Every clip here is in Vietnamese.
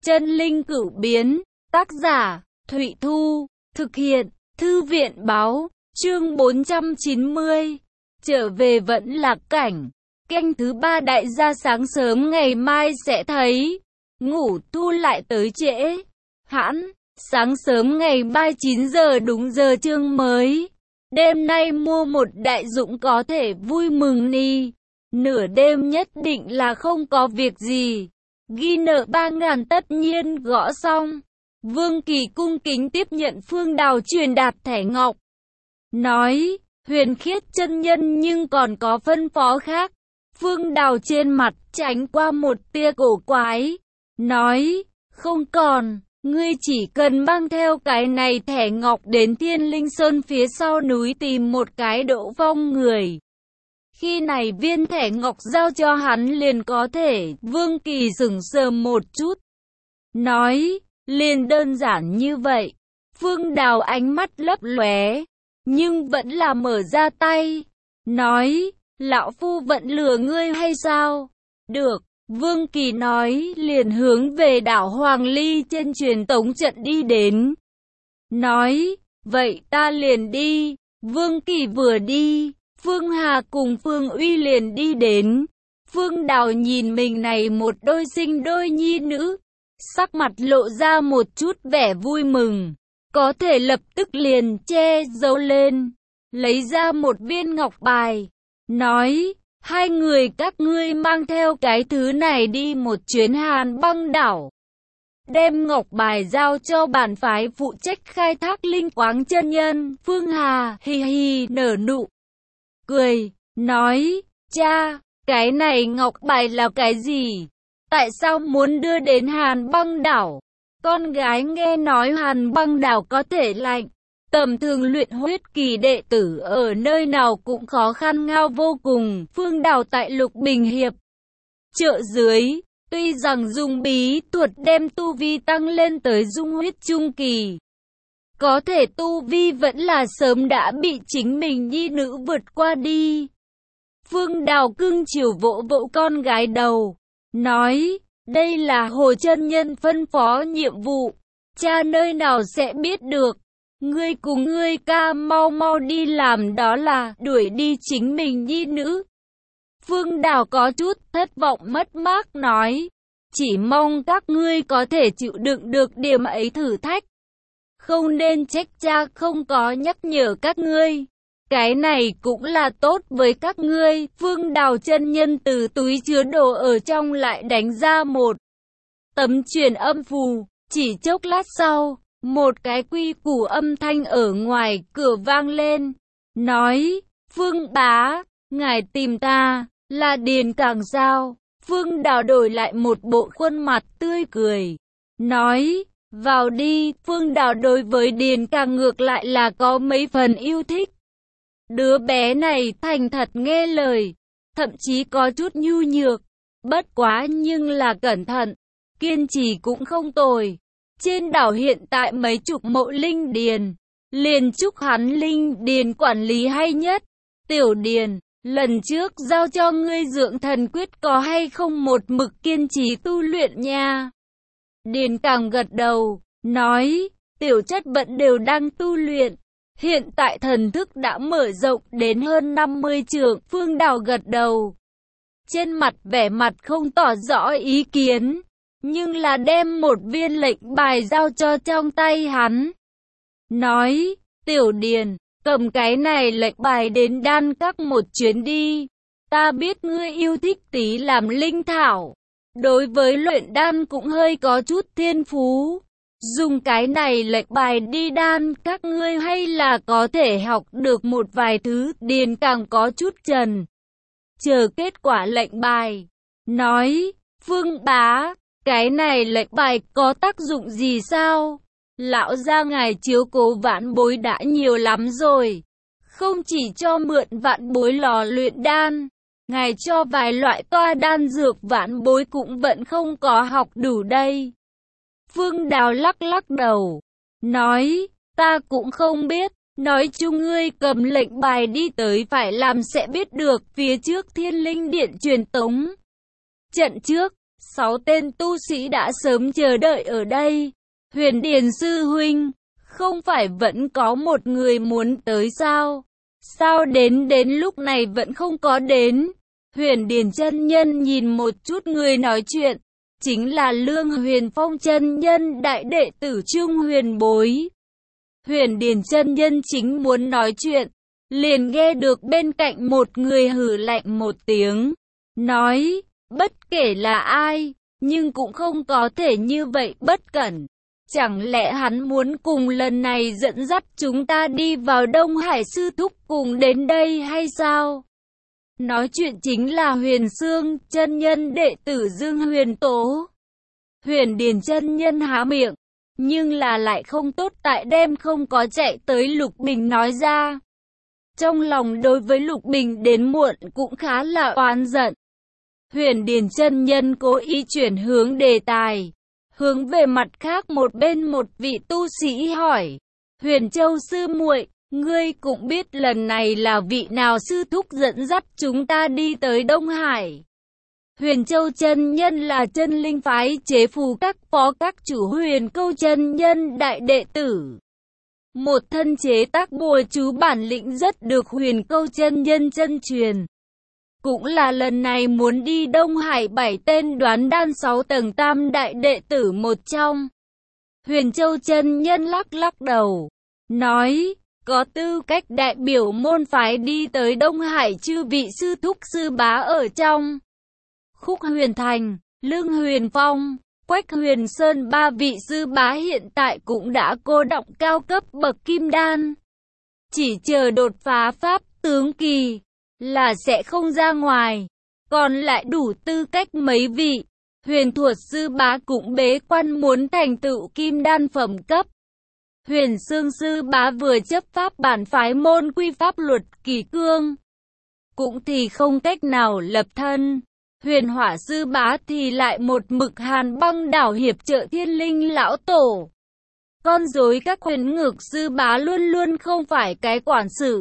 Chân linh cửu biến, tác giả, Thụy Thu, thực hiện, Thư viện báo, chương 490, trở về vẫn lạc cảnh, canh thứ 3 đại gia sáng sớm ngày mai sẽ thấy, ngủ thu lại tới trễ, hãn, sáng sớm ngày mai 9 giờ đúng giờ chương mới, đêm nay mua một đại dụng có thể vui mừng ni, nửa đêm nhất định là không có việc gì. Ghi nợ 3.000 tất nhiên gõ xong. Vương Kỳ cung kính tiếp nhận Phương Đào truyền đạt thẻ ngọc. Nói, Huyền Khiết chân nhân nhưng còn có phân phó khác. Phương Đào trên mặt tránh qua một tia cổ quái. Nói, không còn, ngươi chỉ cần mang theo cái này thẻ ngọc đến Thiên Linh Sơn phía sau núi tìm một cái Đỗ Phong người. Khi này viên thẻ ngọc giao cho hắn liền có thể. Vương Kỳ sững sờ một chút. Nói, liền đơn giản như vậy. Phương Đào ánh mắt lấp lóe, nhưng vẫn là mở ra tay. Nói, lão phu vẫn lừa ngươi hay sao? Được, Vương Kỳ nói liền hướng về đảo Hoàng Ly trên truyền tống trận đi đến. Nói, vậy ta liền đi. Vương Kỳ vừa đi, Phương Hà cùng Phương Uy liền đi đến. Phương Đào nhìn mình này một đôi sinh đôi nhi nữ, sắc mặt lộ ra một chút vẻ vui mừng, có thể lập tức liền che giấu lên, lấy ra một viên ngọc bài, nói, hai người các ngươi mang theo cái thứ này đi một chuyến Hàn Băng đảo. Đem ngọc bài giao cho bản phái phụ trách khai thác linh quáng chân nhân. Phương Hà hi hi nở nụ cười, nói, cha, cái này ngọc bài là cái gì? Tại sao muốn đưa đến Hàn Băng đảo? Con gái nghe nói Hàn Băng đảo có thể lạnh, tầm thường luyện huyết kỳ đệ tử ở nơi nào cũng khó khăn ngao vô cùng. Phương Đào tại Lục Bình Hiệp chợ dưới, tuy rằng dùng bí thuật đem tu vi tăng lên tới dung huyết trung kỳ, có thể tu vi vẫn là sớm đã bị chính mình nhi nữ vượt qua đi. Phương Đào cưng chiều vỗ vỗ con gái đầu, nói, đây là Hồ chân nhân phân phó nhiệm vụ, cha nơi nào sẽ biết được, ngươi cùng ngươi ca mau mau đi làm, đó là đuổi đi chính mình nhi nữ. Phương Đào có chút thất vọng mất mát nói, chỉ mong các ngươi có thể chịu đựng được điểm ấy thử thách. Không nên trách cha không có nhắc nhở các ngươi. Cái này cũng là tốt với các ngươi. Phương Đào chân nhân từ túi chứa đồ ở trong lại đánh ra một tấm truyền âm phù. Chỉ chốc lát sau, một cái quy củ âm thanh ở ngoài cửa vang lên. Nói, Phương bá, ngài tìm ta, là Điền Càng sao? Phương Đào đổi lại một bộ khuôn mặt tươi cười. Nói, vào đi. Phương Đào đối với Điền Càng ngược lại là có mấy phần yêu thích. Đứa bé này thành thật nghe lời, thậm chí có chút nhu nhược, bất quá nhưng là cẩn thận, kiên trì cũng không tồi. Trên đảo hiện tại mấy chục mộ linh điền, liền chúc hắn linh điền quản lý hay nhất. Tiểu Điền, lần trước giao cho ngươi dưỡng thần quyết có hay không một mực kiên trì tu luyện nha? Điền Càng gật đầu, nói, tiểu chất vẫn đều đang tu luyện. Hiện tại thần thức đã mở rộng đến hơn 50 trượng. Phương Đào gật đầu, trên mặt vẻ mặt không tỏ rõ ý kiến, nhưng là đem một viên lệnh bài giao cho trong tay hắn. Nói, Tiểu Điền, cầm cái này lệnh bài đến đan các một chuyến đi. Ta biết ngươi yêu thích tí làm linh thảo, đối với luyện đan cũng hơi có chút thiên phú. Dùng cái này lệnh bài đi đan các ngươi hay là có thể học được một vài thứ. Điền Càng có chút chần chờ kết quả lệnh bài. Nói, Phương bá, cái này lệnh bài có tác dụng gì sao? Lão gia ngài chiếu cố vãn bối đã nhiều lắm rồi. Không chỉ cho mượn vãn bối lò luyện đan, ngài cho vài loại toa đan dược vãn bối cũng vẫn không có học đủ đây. Phương Đào lắc lắc đầu, nói, ta cũng không biết, nói chung ngươi cầm lệnh bài đi tới phải làm sẽ biết được. Phía trước Thiên Linh Điện truyền tống trận trước, 6 tên tu sĩ đã sớm chờ đợi ở đây. Huyền Điền sư huynh, không phải vẫn có một người muốn tới sao? Sao đến lúc này vẫn không có đến? Huyền Điền chân nhân nhìn một chút người nói chuyện, chính là Lương Huyền Phong chân nhân, đại đệ tử Trung Huyền Bối. Huyền Điền chân nhân chính muốn nói chuyện, liền nghe được bên cạnh một người hừ lạnh một tiếng, nói, bất kể là ai, nhưng cũng không có thể như vậy bất cẩn. Chẳng lẽ hắn muốn cùng lần này dẫn dắt chúng ta đi vào Đông Hải sư thúc cùng đến đây hay sao? Nói chuyện chính là Huyền Xương, chân nhân đệ tử Dương Huyền Tố. Huyền Điền chân nhân há miệng, nhưng là lại không tốt tại đem không có chạy tới Lục Bình nói ra. Trong lòng đối với Lục Bình đến muộn cũng khá là oán giận. Huyền Điền chân nhân cố ý chuyển hướng đề tài, hướng về mặt khác một bên một vị tu sĩ hỏi, Huyền Châu sư muội, ngươi cũng biết lần này là vị nào sư thúc dẫn dắt chúng ta đi tới Đông Hải? Huyền Châu chân nhân là chân linh phái chế phù các phó các chủ Huyền Câu chân nhân đại đệ tử. Một thân chế tác bùa chú bản lĩnh rất được Huyền Câu chân nhân chân truyền. Cũng là lần này muốn đi Đông Hải 7 tên đoán đan 6 tầng tam đại đệ tử một trong. Huyền Châu chân nhân lắc lắc đầu, nói, có tư cách đại biểu môn phái đi tới Đông Hải chư vị sư thúc sư bá ở trong. Khúc Huyền Thành, Lương Huyền Phong, Quách Huyền Sơn ba vị sư bá hiện tại cũng đã cô động cao cấp bậc kim đan. Chỉ chờ đột phá pháp tướng kỳ là sẽ không ra ngoài. Còn lại đủ tư cách mấy vị Huyền Thuật sư bá cũng bế quan muốn thành tựu kim đan phẩm cấp. Huyền Xương sư bá vừa chấp pháp bản phái môn quy pháp luật kỳ cương, cũng thì không cách nào lập thân. Huyền Hỏa sư bá thì lại một mực Hàn Băng đảo hiệp trợ Thiên Linh lão tổ. Con rối các huyền ngược sư bá luôn luôn không phải cái quản sự.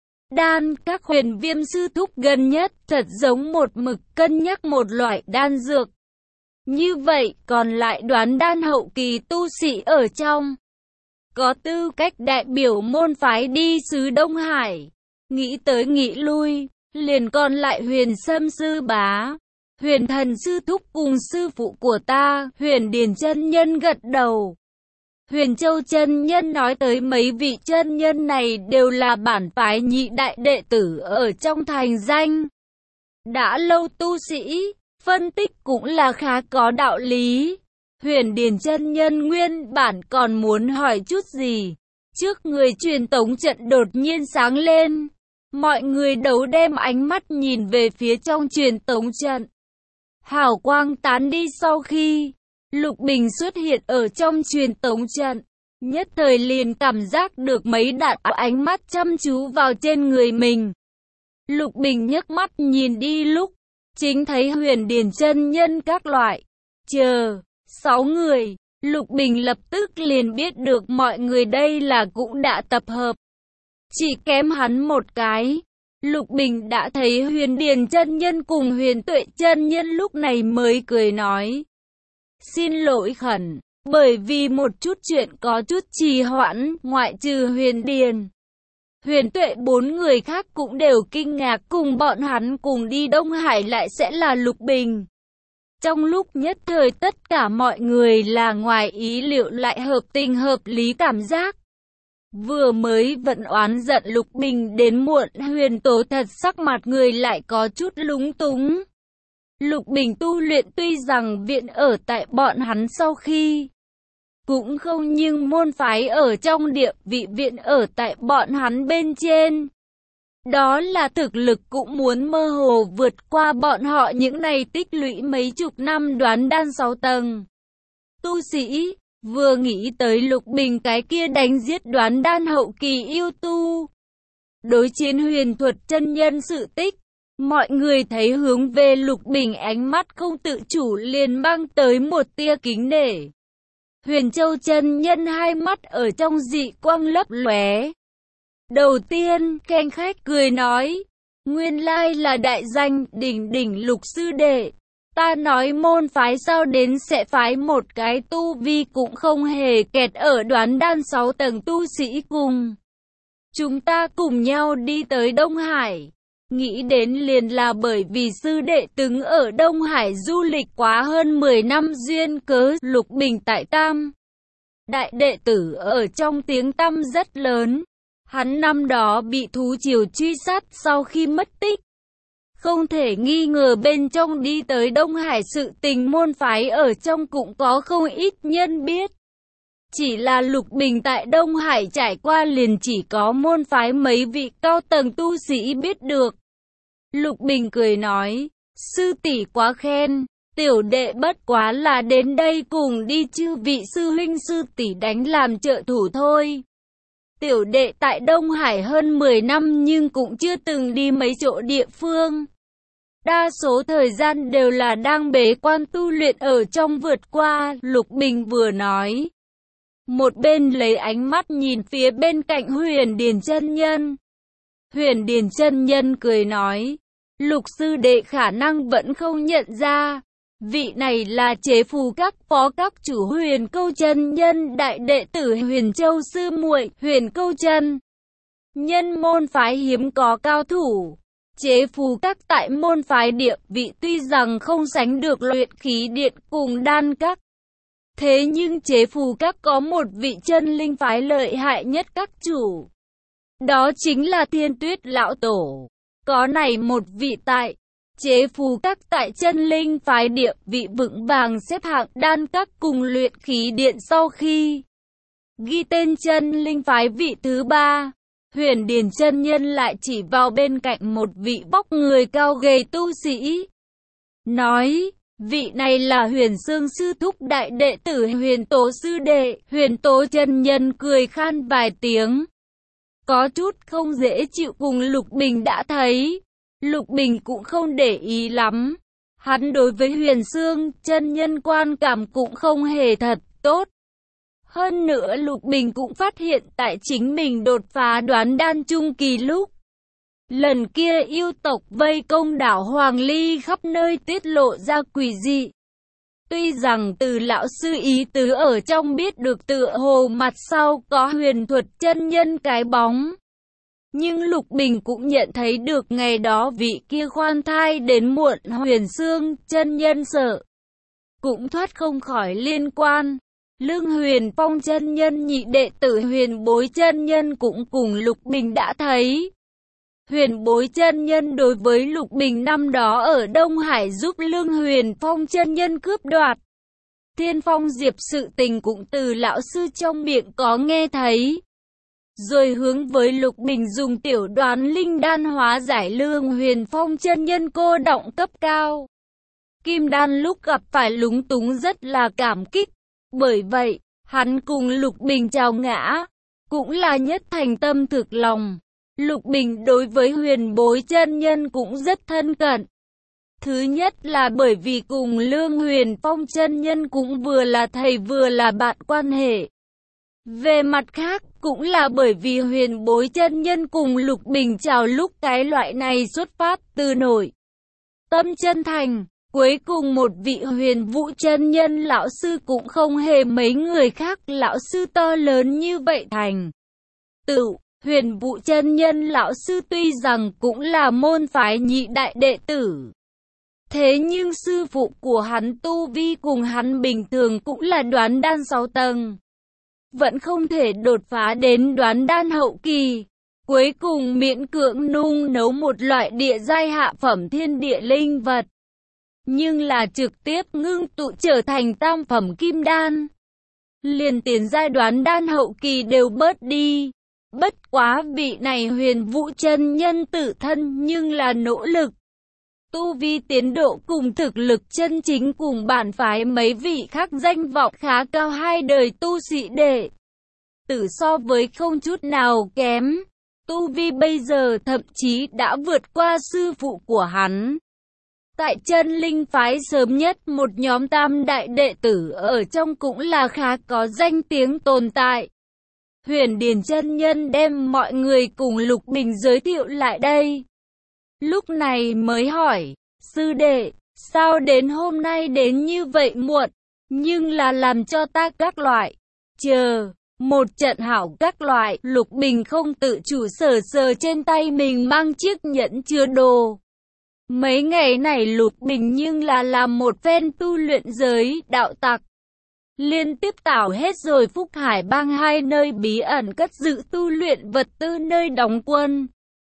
Đan các huyền viêm sư thúc gần nhất thật giống một mực cân nhắc một loại đan dược. Như vậy còn lại đoán đan hậu kỳ tu sĩ ở trong, có tư cách đại biểu môn phái đi xứ Đông Hải. Nghĩ tới nghĩ lui, liền còn lại Huyền Sâm sư bá, Huyền Thần sư thúc cùng sư phụ của ta, Huyền Điền chân nhân gật đầu. Huyền Châu chân nhân nói tới mấy vị chân nhân này đều là bản phái nhị đại đệ tử ở trong thành danh. Đã lâu tu sĩ, phân tích cũng là khá có đạo lý. Huyền Điền chân nhân nguyên bản còn muốn hỏi chút gì, trước người truyền tống trận đột nhiên sáng lên. Mọi người đấu đem ánh mắt nhìn về phía trong truyền tống trận. Hào quang tán đi sau khi Lục Bình xuất hiện ở trong truyền tống trận, nhất thời liền cảm giác được mấy đạo ánh mắt chăm chú vào trên người mình. Lục Bình nhấc mắt nhìn đi lúc, chính thấy Huyền Điền chân nhân các loại, 6 người. Lục Bình lập tức liền biết được mọi người đây là cũng đã tập hợp. Chỉ kém hắn một cái, Lục Bình đã thấy Huyền Điền chân nhân cùng Huyền Tuệ chân nhân lúc này mới cười nói, xin lỗi khẩn, bởi vì một chút chuyện có chút trì hoãn, ngoại trừ Huyền Điền, Huyền Tuệ 4 người khác cũng đều kinh ngạc cùng bọn hắn cùng đi Đông Hải lại sẽ là Lục Bình. Trong lúc nhất thời tất cả mọi người là ngoài ý liệu lại hợp tình hợp lý cảm giác. Vừa mới vẫn oán giận Lục Bình đến muộn, Huyền Tố thật sắc mặt người lại có chút lúng túng. Lục Bình tu luyện tuy rằng viện ở tại bọn hắn sau khi cũng không, nhưng môn phái ở trong địa vị viện ở tại bọn hắn bên trên. Đó là thực lực cũng muốn mơ hồ vượt qua bọn họ những này tích lũy mấy chục năm đoán đan 6 tầng. Tu sĩ, vừa nghĩ tới Lục Bình cái kia đánh giết đoán đan hậu kỳ yêu tu, đối chiến Huyền Thuật chân nhân sự tích, mọi người thấy hướng về Lục Bình ánh mắt không tự chủ liền mang tới một tia kính nể. Huyền Châu chân nhân hai mắt ở trong dị quang lấp lóe. Đầu tiên, khanh khách cười nói, nguyên lai là đại danh đỉnh đỉnh Lục sư đệ, Ta nói môn phái sao đến sẽ phái một cái tu vi cũng không hề kẹt ở đoán đan 6 tầng tu sĩ cùng. Chúng ta cùng nhau đi tới Đông Hải. Nghĩ đến liền là bởi vì sư đệ từng ở Đông Hải du lịch quá hơn 10 năm duyên cớ. Lục Bình tại Tam đại đệ tử ở trong tiếng tăm rất lớn. Hắn năm đó bị thú triều truy sát sau khi mất tích. Không thể nghi ngờ bên trong đi tới Đông Hải sự tình môn phái ở trong cũng có không ít nhân biết. Chỉ là Lục Bình tại Đông Hải trải qua liền chỉ có môn phái mấy vị cao tầng tu sĩ biết được. Lục Bình cười nói, sư tỷ quá khen, tiểu đệ bất quá là đến đây cùng đi chư vị sư huynh sư tỷ đánh làm trợ thủ thôi. Tiểu đệ tại Đông Hải hơn 10 năm nhưng cũng chưa từng đi mấy chỗ địa phương. Đa số thời gian đều là đang bế quan tu luyện ở trong vượt qua, Lục Bình vừa nói. Một bên lấy ánh mắt nhìn phía bên cạnh Huyền Điền chân nhân. Huyền Điền chân nhân cười nói, Lục sư đệ khả năng vẫn không nhận ra. Vị này là Chế Phù Các phó các chủ Huyền Câu chân nhân đại đệ tử Huyền Châu sư muội Huyền Câu chân. Nhân môn phái hiếm có cao thủ. Chế Phù Các tại môn phái địa vị tuy rằng không sánh được luyện khí điện cùng đan các. Thế nhưng Chế Phù Các có một vị chân linh phái lợi hại nhất các chủ. Đó chính là Thiên Tuyết Lão Tổ. Có này một vị tại Chế Phù Các tại chân linh phái địa vị vững vàng xếp hạng đan các cùng luyện khí điện sau khi ghi tên chân linh phái vị thứ 3. Huyền Điền chân nhân lại chỉ vào bên cạnh một vị vóc người cao gầy tu sĩ. Nói, vị này là Huyền Sương sư thúc đại đệ tử Huyền Tố sư đệ. Huyền Tố chân nhân cười khan vài tiếng. Có chút không dễ chịu cùng Lục Bình đã thấy. Lục Bình cũng không để ý lắm. Hắn đối với Huyền Sương chân nhân quan cảm cũng không hề thật tốt. Hơn nữa Lục Bình cũng phát hiện tại chính mình đột phá đoán đan trung kỳ lúc. Lần kia yêu tộc vây công đảo Hoàng Ly khắp nơi tiết lộ ra quỷ dị. Tuy rằng từ lão sư ý tứ ở trong biết được tựa hồ mặt sau có huyền thuật chân nhân cái bóng. Nhưng Lục Bình cũng nhận thấy được ngày đó vị kia khoan thai đến muộn Huyền Sương chân nhân sợ. Cũng thoát không khỏi liên quan. Lương Huyền Phong chân nhân nhị đệ tử Huyền Bối chân nhân cũng cùng Lục Bình đã thấy. Huyền Bối chân nhân đối với Lục Bình năm đó ở Đông Hải giúp Lương Huyền Phong chân nhân cướp đoạt Thiên Phong Diệp sự tình cũng từ lão sư trong miệng có nghe thấy. Rồi hướng với Lục Bình dùng tiểu đoán linh đan hóa giải Lương Huyền Phong chân nhân cô động cấp cao. Kim đan lúc gặp phải lúng túng rất là cảm kích. Bởi vậy, hắn cùng Lục Bình chào ngã, cũng là nhất thành tâm thực lòng. Lục Bình đối với Huyền Bối chân nhân cũng rất thân cận. Thứ nhất là bởi vì cùng Lương Huyền Phong chân nhân cũng vừa là thầy vừa là bạn quan hệ. Về mặt khác, cũng là bởi vì Huyền Bối chân nhân cùng Lục Bình chào lúc cái loại này xuất phát từ nội tâm chân thành. Cuối cùng một vị Huyền Vũ chân nhân lão sư cũng không hề mấy người khác lão sư to lớn như vậy thành tựu. Huyền Vũ chân nhân lão sư tuy rằng cũng là môn phái nhị đại đệ tử. Thế nhưng sư phụ của hắn tu vi cùng hắn bình thường cũng là đoán đan 6 tầng. Vẫn không thể đột phá đến đoán đan hậu kỳ. Cuối cùng miễn cưỡng nung nấu một loại địa giai hạ phẩm thiên địa linh vật. Nhưng là trực tiếp ngưng tụ trở thành tam phẩm kim đan. Liền tiền giai đoán đan hậu kỳ đều bớt đi. Bất quá vị này Huyền Vũ chân nhân tự thân nhưng là nỗ lực. Tu vi tiến độ cùng thực lực chân chính cùng bản phái mấy vị khác danh vọng khá cao hai đời tu sĩ đệ tử so với không chút nào kém. Tu vi bây giờ thậm chí đã vượt qua sư phụ của hắn. Tại chân linh phái sớm nhất một nhóm tam đại đệ tử ở trong cũng là khá có danh tiếng tồn tại. Huyền Điền chân nhân đem mọi người cùng Lục Bình giới thiệu lại đây. Lúc này mới hỏi, sư đệ, Sao đến hôm nay đến như vậy muộn, nhưng là làm cho ta các loại. Chờ, một trận hảo các loại, Lục Bình không tự chủ sờ sờ trên tay mình mang chiếc nhẫn chứa đồ. Mấy ngày này Lục Bình nhưng là làm một phen tu luyện giới, đạo tặc. Liên tiếp tảo hết rồi Phúc Hải Bang hai nơi bí ẩn cất giữ tu luyện vật tư nơi đóng quân.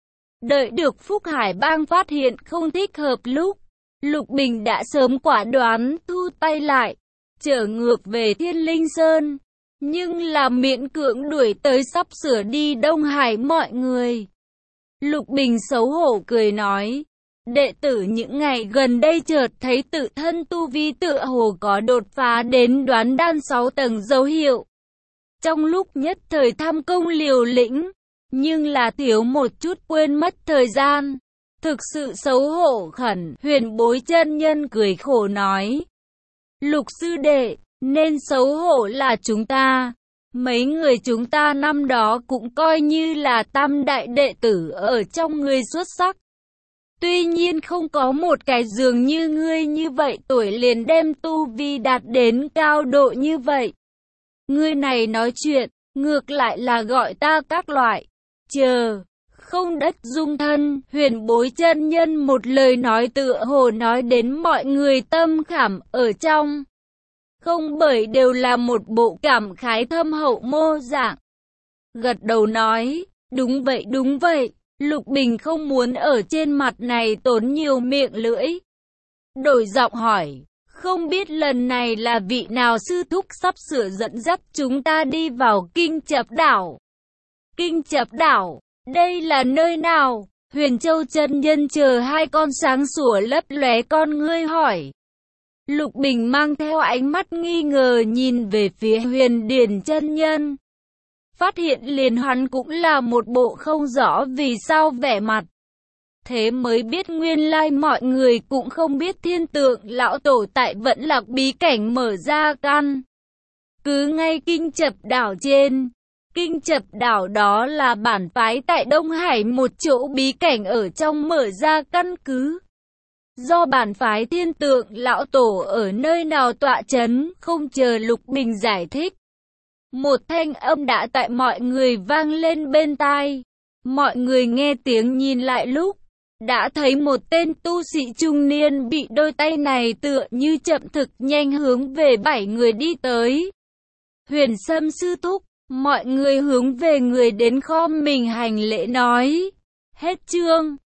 Đợi được Phúc Hải Bang phát hiện không thích hợp lúc, Lục Bình đã sớm quả đoán thu tay lại, trở ngược về Thiên Linh Sơn. Nhưng là miễn cưỡng đuổi tới sắp sửa đi Đông Hải mọi người. Lục Bình xấu hổ cười nói, đệ tử những ngày gần đây chợt thấy tự thân tu vi tựa hồ có đột phá đến đoán đan 6 tầng dấu hiệu. Trong lúc nhất thời tham công liều lĩnh, nhưng là thiếu một chút quên mất thời gian. Thực sự xấu hổ khẩn, Huyền Bối chân nhân cười khổ nói. Lục sư đệ, nên xấu hổ là chúng ta. Mấy người chúng ta năm đó cũng coi như là tam đại đệ tử ở trong người xuất sắc. Tuy nhiên không có một cái dường như ngươi như vậy tuổi liền đem tu vi đạt đến cao độ như vậy. Ngươi này nói chuyện, ngược lại là gọi ta các loại. Chờ, không đất dung thân, Huyền Bối chân nhân một lời nói tựa hồ nói đến mọi người tâm khảm ở trong. Không bởi đều là một bộ cảm khái thâm hậu mô dạng. Gật đầu nói, đúng vậy, Lục Bình không muốn ở trên mặt này tốn nhiều miệng lưỡi. Đổi giọng hỏi, không biết lần này là vị nào sư thúc sắp sửa dẫn dắt chúng ta đi vào Kinh Chập Đảo. Kinh Chập Đảo, đây là nơi nào? Huyền Châu chân nhân chờ hai con sáng sủa lấp lóe con ngươi hỏi. Lục Bình mang theo ánh mắt nghi ngờ nhìn về phía Huyền Điển chân nhân. Phát hiện liền hắn cũng là một bộ không rõ vì sao vẻ mặt. Thế mới biết nguyên lai mọi người cũng không biết Thiên Tượng lão tổ tại Vẫn Lạc bí cảnh mở ra căn. Cứ ngay Kinh Chập Đảo trên. Kinh Chập Đảo đó là bản phái tại Đông Hải một chỗ bí cảnh ở trong mở ra căn cứ. Do bản phái Thiên Tượng lão tổ ở nơi nào tọa chấn, không chờ Lục Bình giải thích. Một thanh âm đã tại mọi người vang lên bên tai. Mọi người nghe tiếng nhìn lại lúc, đã thấy một tên tu sĩ trung niên bị đôi tay này tựa như chậm thực nhanh hướng về 7 người đi tới. Huyền Sâm sư thúc, mọi người hướng về người đến khom mình hành lễ nói. Hết chương.